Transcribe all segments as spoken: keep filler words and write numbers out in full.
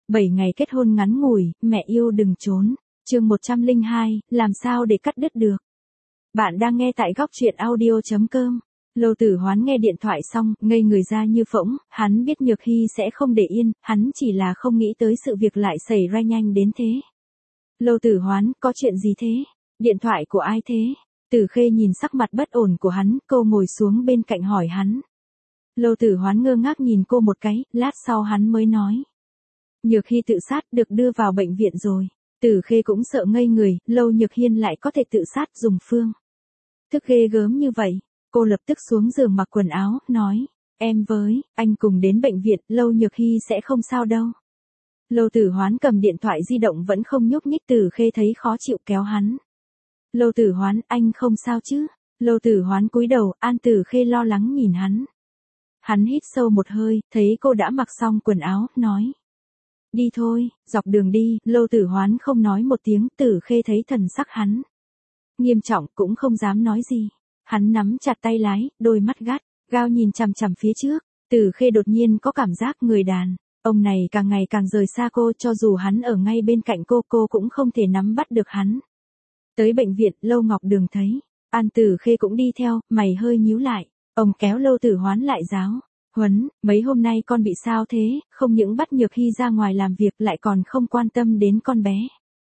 bảy ngày kết hôn ngắn ngủi, mẹ yêu đừng trốn. Chương một trăm lẻ hai, làm sao để cắt đứt được. Bạn đang nghe tại góc truyện audio chấm com. Lâu Tử Hoán nghe điện thoại xong, ngây người ra như phỗng, hắn biết Nhược Hy sẽ không để yên, hắn chỉ là không nghĩ tới sự việc lại xảy ra nhanh đến thế. Lâu Tử Hoán, có chuyện gì thế? Điện thoại của ai thế? Tử Khê nhìn sắc mặt bất ổn của hắn, cô ngồi xuống bên cạnh hỏi hắn. Lâu Tử Hoán ngơ ngác nhìn cô một cái, lát sau hắn mới nói. Nhược Hy tự sát, được đưa vào bệnh viện rồi. Tử Khê cũng sợ ngây người, Lâu Nhược Hiên lại có thể tự sát dùng phương thức ghê gớm như vậy. Cô lập tức xuống giường mặc quần áo, nói, em với, anh cùng đến bệnh viện, Lâu Nhược Hy sẽ không sao đâu. Lâu Tử Hoán cầm điện thoại di động vẫn không nhúc nhích. Tử Khê thấy khó chịu kéo hắn. Lâu Tử Hoán, anh không sao chứ? Lâu Tử Hoán cúi đầu, An Tử Khê lo lắng nhìn hắn. Hắn hít sâu một hơi, thấy cô đã mặc xong quần áo, nói. Đi thôi, dọc đường đi. Lâu Tử Hoán không nói một tiếng. Tử Khê thấy thần sắc hắn nghiêm trọng cũng không dám nói gì. Hắn nắm chặt tay lái, đôi mắt gắt gao nhìn chằm chằm phía trước. Tử Khê đột nhiên có cảm giác người đàn ông này càng ngày càng rời xa cô, cho dù hắn ở ngay bên cạnh cô, cô cũng không thể nắm bắt được hắn. Tới bệnh viện, Lâu Ngọc Đường thấy An Tử Khê cũng đi theo, mày hơi nhíu lại. Ông kéo Lâu Tử Hoán lại giáo huấn, mấy hôm nay con bị sao thế, không những bắt Nhược Hy ra ngoài làm việc lại còn không quan tâm đến con bé.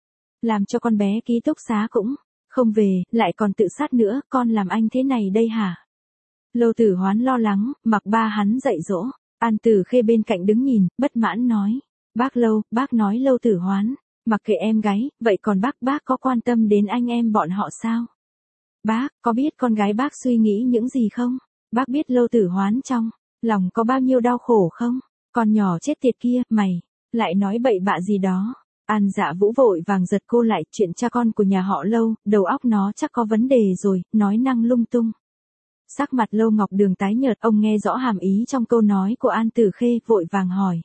Làm cho con bé ký túc xá cũng không về, lại còn tự sát nữa, con làm anh thế này đây hả? Lâu Tử Hoán lo lắng, mặc ba hắn dạy dỗ. An Tử Khê bên cạnh đứng nhìn, bất mãn nói. Bác Lâu, bác nói Lâu Tử Hoán, mặc kệ em gái, vậy còn bác bác có quan tâm đến anh em bọn họ sao? Bác, có biết con gái bác suy nghĩ những gì không? Bác biết Lâu Tử Hoán trong lòng có bao nhiêu đau khổ không? Con nhỏ chết tiệt kia, mày lại nói bậy bạ gì đó. An Dạ Vũ vội vàng giật cô lại, chuyện cha con của nhà họ Lâu, đầu óc nó chắc có vấn đề rồi, nói năng lung tung. Sắc mặt Lâu Ngọc Đường tái nhợt, ông nghe rõ hàm ý trong câu nói của An Tử Khê, vội vàng hỏi.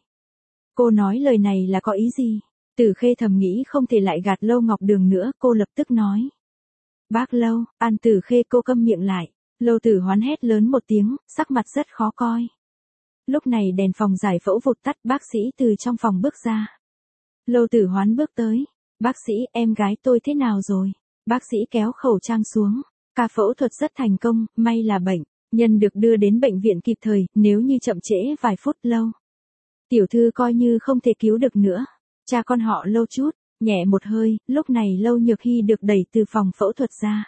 Cô nói lời này là có ý gì? Tử Khê thầm nghĩ không thể lại gạt Lâu Ngọc Đường nữa, cô lập tức nói. Bác Lâu, An Tử Khê, cô câm miệng lại. Lâu Tử Hoán hét lớn một tiếng, sắc mặt rất khó coi. Lúc này đèn phòng giải phẫu vụt tắt, bác sĩ từ trong phòng bước ra. Lâu Tử Hoán bước tới. Bác sĩ, em gái tôi thế nào rồi? Bác sĩ kéo khẩu trang xuống. Ca phẫu thuật rất thành công, may là bệnh nhân được đưa đến bệnh viện kịp thời, nếu như chậm trễ vài phút Lâu tiểu thư coi như không thể cứu được nữa. Cha con họ Lâu chút nhẹ một hơi, lúc này Lâu Nhược Hy được đẩy từ phòng phẫu thuật ra.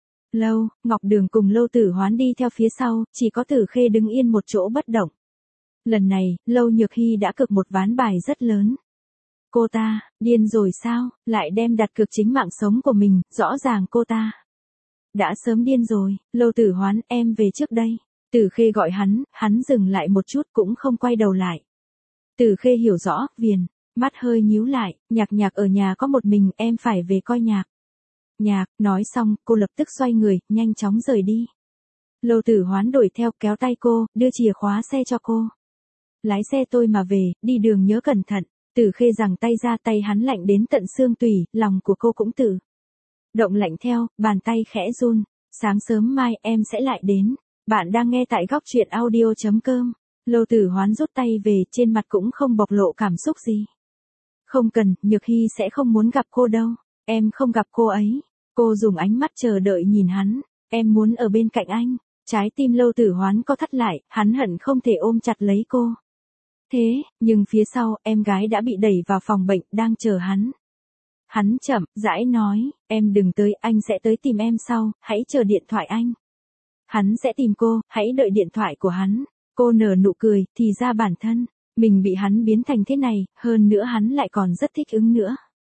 Lâu Ngọc Đường cùng Lâu Tử Hoán đi theo phía sau, chỉ có Tử Khê đứng yên một chỗ bất động. Lần này, Lâu Nhược Hy đã cược một ván bài rất lớn. Cô ta, điên rồi sao, lại đem đặt cược chính mạng sống của mình, rõ ràng cô ta đã sớm điên rồi. Lâu Tử Hoán, em về trước đây. Tử Khê gọi hắn, hắn dừng lại một chút cũng không quay đầu lại. Tử Khê hiểu rõ, viền mắt hơi nhíu lại, Nhạc Nhạc ở nhà có một mình, em phải về coi Nhạc Nhạc. Nói xong, cô lập tức xoay người, nhanh chóng rời đi. Lâu Tử Hoán đuổi theo, kéo tay cô, đưa chìa khóa xe cho cô. Lái xe tôi mà về, đi đường nhớ cẩn thận. Tử Khê giằng tay ra, tay hắn lạnh đến tận xương tủy, lòng của cô cũng tự động lạnh theo, bàn tay khẽ run. Sáng sớm mai em sẽ lại đến. Bạn đang nghe tại góc truyện audio chấm com. Lâu Tử Hoán rút tay về, trên mặt cũng không bộc lộ cảm xúc gì. Không cần, Nhược Hy sẽ không muốn gặp cô đâu. Em không gặp cô ấy. Cô dùng ánh mắt chờ đợi nhìn hắn. Em muốn ở bên cạnh anh. Trái tim Lâu Tử Hoán co thắt lại, hắn hận không thể ôm chặt lấy cô. Thế, nhưng phía sau, em gái đã bị đẩy vào phòng bệnh, đang chờ hắn. Hắn chậm rãi nói, em đừng tới, anh sẽ tới tìm em sau, hãy chờ điện thoại anh. Hắn sẽ tìm cô, hãy đợi điện thoại của hắn. Cô nở nụ cười, thì ra bản thân mình bị hắn biến thành thế này, hơn nữa hắn lại còn rất thích ứng nữa.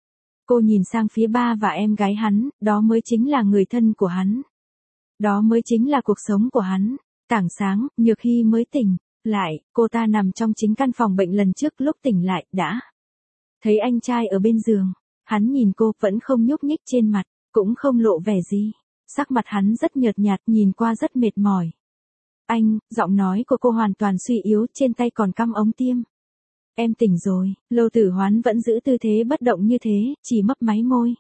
Cô nhìn sang phía ba và em gái hắn, đó mới chính là người thân của hắn. Đó mới chính là cuộc sống của hắn. Tảng sáng, Nhược Hy mới tỉnh lại, cô ta nằm trong chính căn phòng bệnh lần trước, lúc tỉnh lại, đã thấy anh trai ở bên giường. Hắn nhìn cô, vẫn không nhúc nhích, trên mặt cũng không lộ vẻ gì. Sắc mặt hắn rất nhợt nhạt, nhìn qua rất mệt mỏi. Anh, giọng nói của cô hoàn toàn suy yếu, trên tay còn căm ống tiêm. Em tỉnh rồi. Lâu Tử Hoán vẫn giữ tư thế bất động như thế, chỉ mấp máy môi.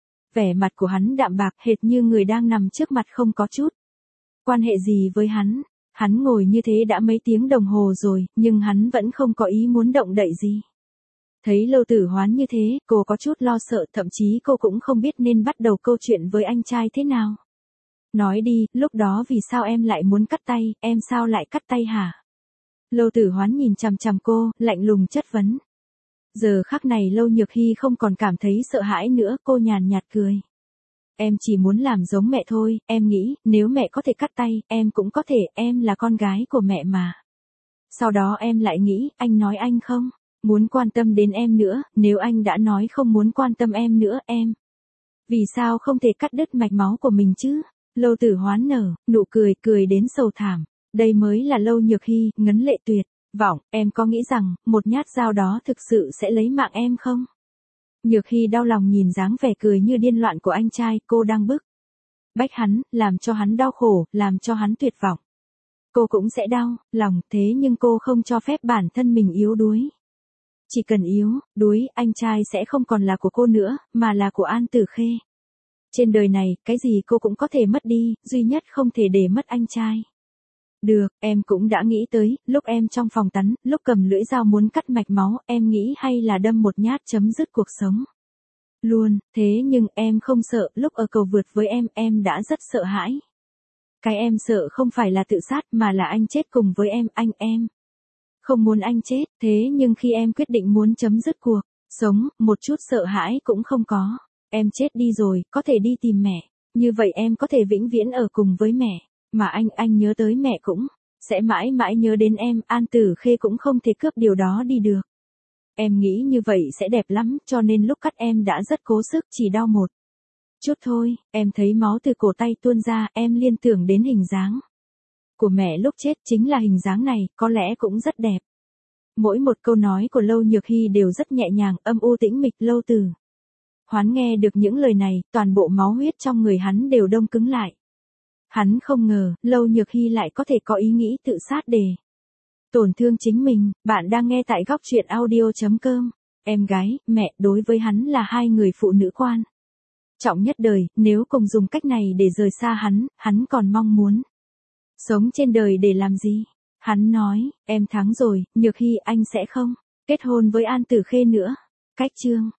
Vẻ mặt của hắn đạm bạc, hệt như người đang nằm trước mặt không có chút quan hệ gì với hắn. Hắn ngồi như thế đã mấy tiếng đồng hồ rồi, nhưng hắn vẫn không có ý muốn động đậy gì. Thấy Lâu Tử Hoán như thế, cô có chút lo sợ, thậm chí cô cũng không biết nên bắt đầu câu chuyện với anh trai thế nào. Nói đi, lúc đó vì sao em lại muốn cắt tay, em sao lại cắt tay hả? Lâu Tử Hoán nhìn chằm chằm cô, lạnh lùng chất vấn. Giờ khắc này Lâu Nhược Hy không còn cảm thấy sợ hãi nữa, cô nhàn nhạt cười. Em chỉ muốn làm giống mẹ thôi, em nghĩ, nếu mẹ có thể cắt tay, em cũng có thể, em là con gái của mẹ mà. Sau đó em lại nghĩ, anh nói anh không muốn quan tâm đến em nữa, nếu anh đã nói không muốn quan tâm em nữa, em vì sao không thể cắt đứt mạch máu của mình chứ? Lâu Tử Hoán nở, nụ cười, cười đến sầu thảm. Đây mới là Lâu Nhược Hy, ngấn lệ tuyệt vọng, em có nghĩ rằng, một nhát dao đó thực sự sẽ lấy mạng em không? Nhược Hy đau lòng nhìn dáng vẻ cười như điên loạn của anh trai, cô đang bức bách hắn, làm cho hắn đau khổ, làm cho hắn tuyệt vọng. Cô cũng sẽ đau lòng, thế nhưng cô không cho phép bản thân mình yếu đuối. Chỉ cần yếu đuối, anh trai sẽ không còn là của cô nữa, mà là của An Tử Khê. Trên đời này, cái gì cô cũng có thể mất đi, duy nhất không thể để mất anh trai. Được, em cũng đã nghĩ tới, lúc em trong phòng tắm, lúc cầm lưỡi dao muốn cắt mạch máu, em nghĩ hay là đâm một nhát chấm dứt cuộc sống luôn, thế nhưng em không sợ, lúc ở cầu vượt với em, em đã rất sợ hãi. Cái em sợ không phải là tự sát mà là anh chết cùng với em, anh em. Không muốn anh chết, thế nhưng khi em quyết định muốn chấm dứt cuộc sống, một chút sợ hãi cũng không có. Em chết đi rồi, có thể đi tìm mẹ. Như vậy em có thể vĩnh viễn ở cùng với mẹ. Mà anh, anh nhớ tới mẹ cũng sẽ mãi mãi nhớ đến em, An Tử Khê cũng không thể cướp điều đó đi được. Em nghĩ như vậy sẽ đẹp lắm, cho nên lúc cắt em đã rất cố sức, chỉ đau một chút thôi, em thấy máu từ cổ tay tuôn ra, em liên tưởng đến hình dáng của mẹ lúc chết, chính là hình dáng này, có lẽ cũng rất đẹp. Mỗi một câu nói của Lâu Nhược Hy đều rất nhẹ nhàng, âm u tĩnh mịch. Lâu Tử Hoán nghe được những lời này, toàn bộ máu huyết trong người hắn đều đông cứng lại. Hắn không ngờ, Lâu Nhược Hy lại có thể có ý nghĩ tự sát để tổn thương chính mình. Bạn đang nghe tại góc truyện audio.com. Em gái, mẹ, đối với hắn là hai người phụ nữ quan trọng nhất đời, nếu cùng dùng cách này để rời xa hắn, hắn còn mong muốn sống trên đời để làm gì? Hắn nói, em thắng rồi, Nhược Hy, anh sẽ không kết hôn với An Tử Khê nữa. Cách chương